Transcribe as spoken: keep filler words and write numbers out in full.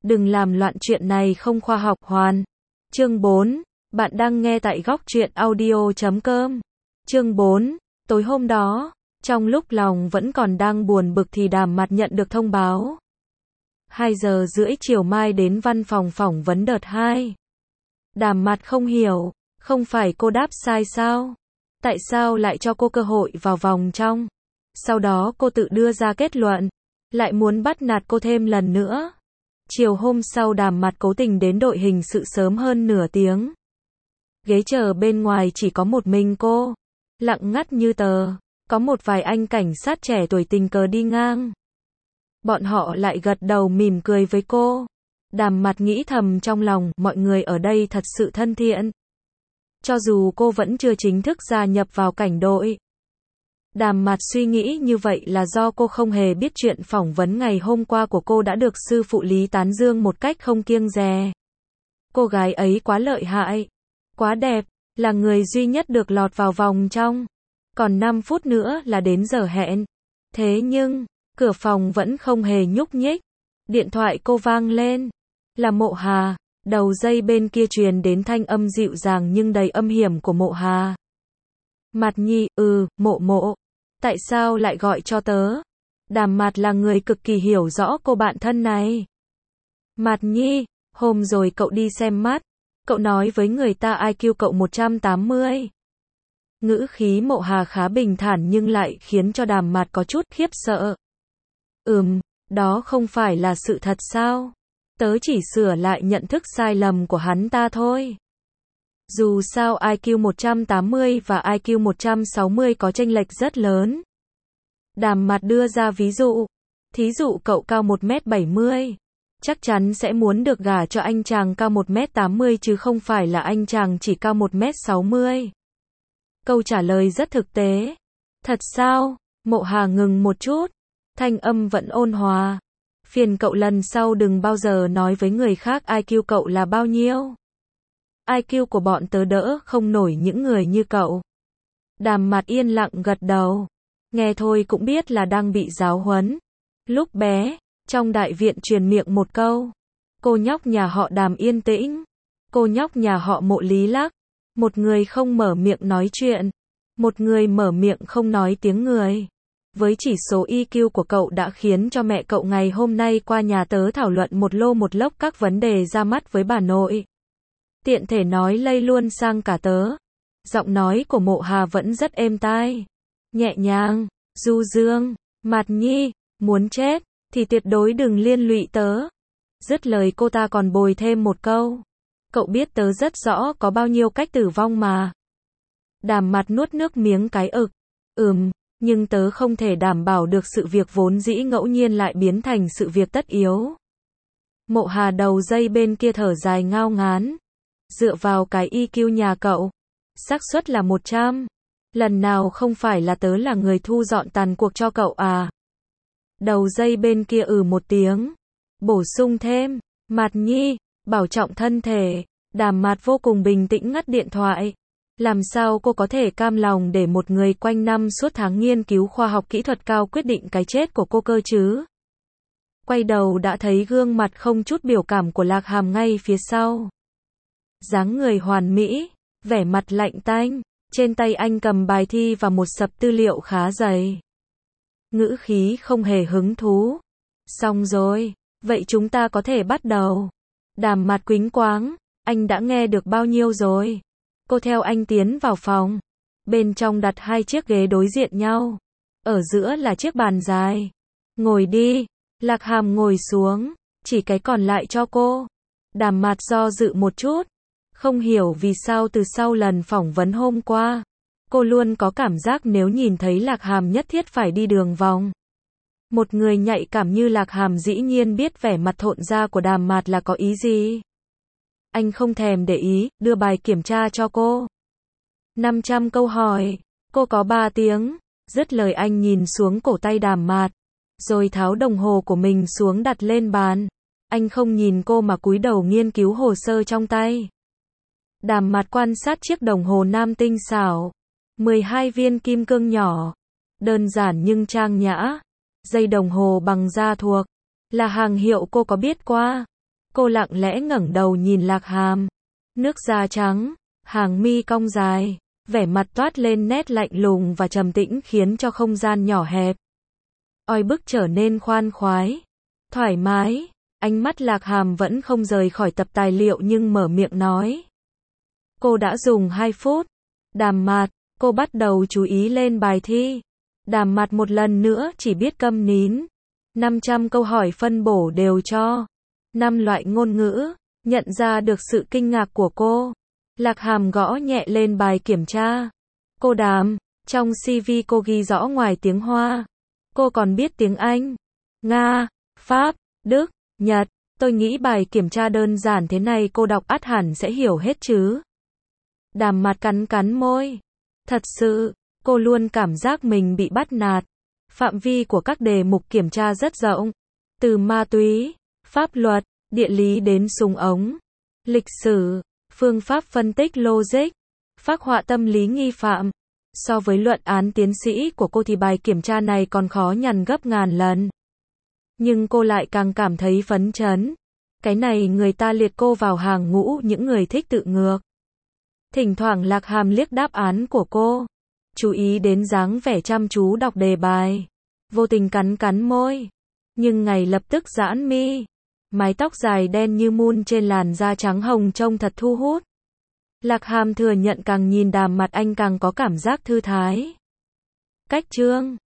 Đừng làm loạn, chuyện này không khoa học hoàn. Chương bốn. Bạn đang nghe tại góc truyện audio chấm com. Chương bốn. Tối hôm đó, trong lúc lòng vẫn còn đang buồn bực thì Đàm Mạt nhận được thông báo. hai giờ rưỡi chiều mai đến văn phòng phỏng vấn đợt hai. Đàm Mạt không hiểu, không phải cô đáp sai sao? Tại sao lại cho cô cơ hội vào vòng trong? Sau đó cô tự đưa ra kết luận, lại muốn bắt nạt cô thêm lần nữa. Chiều hôm sau Đàm Mạt cố tình đến đội hình sự sớm hơn nửa tiếng. Ghế chờ bên ngoài chỉ có một mình cô, lặng ngắt như tờ, có một vài anh cảnh sát trẻ tuổi tình cờ đi ngang. Bọn họ lại gật đầu mỉm cười với cô. Đàm Mạt nghĩ thầm trong lòng, mọi người ở đây thật sự thân thiện. Cho dù cô vẫn chưa chính thức gia nhập vào cảnh đội. Đàm Mạt suy nghĩ như vậy là do cô không hề biết chuyện phỏng vấn ngày hôm qua của cô đã được sư phụ Lý tán dương một cách không kiêng dè. Cô gái ấy quá lợi hại, quá đẹp, là người duy nhất được lọt vào vòng trong. Còn năm phút nữa là đến giờ hẹn. Thế nhưng, cửa phòng vẫn không hề nhúc nhích. Điện thoại cô vang lên. Là Mộ Hà. Đầu dây bên kia truyền đến thanh âm dịu dàng nhưng đầy âm hiểm của Mộ Hà. Mạt Nhi, ừ, Mộ Mộ. Tại sao lại gọi cho tớ? Đàm Mạt là người cực kỳ hiểu rõ cô bạn thân này. Mạt Nhi, hôm rồi cậu đi xem mắt. Cậu nói với người ta i kiu cậu một trăm tám mươi. Ngữ khí Mộ Hà khá bình thản nhưng lại khiến cho Đàm Mạt có chút khiếp sợ. Ừm, đó không phải là sự thật sao? Tớ chỉ sửa lại nhận thức sai lầm của hắn ta thôi. Dù sao i kiu một trăm tám mươi và i kiu một trăm sáu mươi có chênh lệch rất lớn. Đàm Mạt đưa ra ví dụ. Thí dụ cậu cao một mét bảy mươi. Chắc chắn sẽ muốn được gả cho anh chàng cao một mét tám mươi chứ không phải là anh chàng chỉ cao một mét sáu mươi. Câu trả lời rất thực tế. Thật sao? Mộ Hà ngừng một chút. Thanh âm vẫn ôn hòa. Phiền cậu lần sau đừng bao giờ nói với người khác i kiu cậu là bao nhiêu. i kiu của bọn tớ đỡ không nổi những người như cậu. Đàm Mạt yên lặng gật đầu. Nghe thôi cũng biết là đang bị giáo huấn. Lúc bé, trong đại viện truyền miệng một câu. Cô nhóc nhà họ Đàm yên tĩnh. Cô nhóc nhà họ Mộ lý lắc. Một người không mở miệng nói chuyện. Một người mở miệng không nói tiếng người. Với chỉ số i kiu của cậu đã khiến cho mẹ cậu ngày hôm nay qua nhà tớ thảo luận một lô một lốc các vấn đề ra mắt với bà nội. Tiện thể nói lây luôn sang cả tớ. Giọng nói của Mộ Hà vẫn rất êm tai. Nhẹ nhàng, du dương. Mạt Nhi, muốn chết, thì tuyệt đối đừng liên lụy tớ. Dứt lời cô ta còn bồi thêm một câu. Cậu biết tớ rất rõ có bao nhiêu cách tử vong mà. Đàm Mạt nuốt nước miếng cái ực. Ừm, nhưng tớ không thể đảm bảo được sự việc vốn dĩ ngẫu nhiên lại biến thành sự việc tất yếu. Mộ Hà đầu dây bên kia thở dài ngao ngán. Dựa vào cái i kiu nhà cậu, xác suất là một trăm. Lần nào không phải là tớ là người thu dọn tàn cuộc cho cậu à? Đầu dây bên kia ừ một tiếng. Bổ sung thêm, Mạt Nhi, bảo trọng thân thể. Đàm Mạt vô cùng bình tĩnh ngắt điện thoại. Làm sao cô có thể cam lòng để một người quanh năm suốt tháng nghiên cứu khoa học kỹ thuật cao quyết định cái chết của cô cơ chứ? Quay đầu đã thấy gương mặt không chút biểu cảm của Lạc Hàm ngay phía sau. Dáng người hoàn mỹ, vẻ mặt lạnh tanh, trên tay anh cầm bài thi và một sập tư liệu khá dày. Ngữ khí không hề hứng thú. Xong rồi, vậy chúng ta có thể bắt đầu. Đàm Mạt quýnh quáng, anh đã nghe được bao nhiêu rồi? Cô theo anh tiến vào phòng. Bên trong đặt hai chiếc ghế đối diện nhau. Ở giữa là chiếc bàn dài. Ngồi đi. Lạc Hàm ngồi xuống, chỉ cái còn lại cho cô. Đàm Mạt do dự một chút. Không hiểu vì sao từ sau lần phỏng vấn hôm qua, cô luôn có cảm giác nếu nhìn thấy Lạc Hàm nhất thiết phải đi đường vòng. Một người nhạy cảm như Lạc Hàm dĩ nhiên biết vẻ mặt thộn ra của Đàm Mạt là có ý gì. Anh không thèm để ý, đưa bài kiểm tra cho cô. năm trăm câu hỏi, cô có ba tiếng. Dứt lời anh nhìn xuống cổ tay Đàm Mạt, rồi tháo đồng hồ của mình xuống đặt lên bàn. Anh không nhìn cô mà cúi đầu nghiên cứu hồ sơ trong tay. Đàm Mạt quan sát chiếc đồng hồ nam tinh xảo. mười hai viên kim cương nhỏ. Đơn giản nhưng trang nhã. Dây đồng hồ bằng da thuộc. Là hàng hiệu cô có biết qua. Cô lặng lẽ ngẩng đầu nhìn Lạc Hàm. Nước da trắng, hàng mi cong dài, vẻ mặt toát lên nét lạnh lùng và trầm tĩnh khiến cho không gian nhỏ hẹp oi bức trở nên khoan khoái, thoải mái. Ánh mắt Lạc Hàm vẫn không rời khỏi tập tài liệu nhưng mở miệng nói. Cô đã dùng hai phút. Đàm Mạt, cô bắt đầu chú ý lên bài thi. Đàm Mạt một lần nữa chỉ biết câm nín. năm trăm câu hỏi phân bổ đều cho. năm loại ngôn ngữ. Nhận ra được sự kinh ngạc của cô, Lạc Hàm gõ nhẹ lên bài kiểm tra. Cô Đàm, trong xê vê cô ghi rõ ngoài tiếng Hoa, cô còn biết tiếng Anh, Nga, Pháp, Đức, Nhật. Tôi nghĩ bài kiểm tra đơn giản thế này cô đọc ắt hẳn sẽ hiểu hết chứ. Đàm Mạt cắn cắn môi. Thật sự, cô luôn cảm giác mình bị bắt nạt. Phạm vi của các đề mục kiểm tra rất rộng. Từ ma túy, pháp luật, địa lý đến súng ống, lịch sử, phương pháp phân tích logic, phác họa tâm lý nghi phạm. So với luận án tiến sĩ của cô thì bài kiểm tra này còn khó nhằn gấp ngàn lần. Nhưng cô lại càng cảm thấy phấn chấn. Cái này người ta liệt cô vào hàng ngũ những người thích tự ngược. Thỉnh thoảng Lạc Hàm liếc đáp án của cô, chú ý đến dáng vẻ chăm chú đọc đề bài, vô tình cắn cắn môi, nhưng ngay lập tức giãn mi. Mái tóc dài đen như mun trên làn da trắng hồng trông thật thu hút. Lạc Hàm thừa nhận càng nhìn Đàm Mạt anh càng có cảm giác thư thái. Cách chương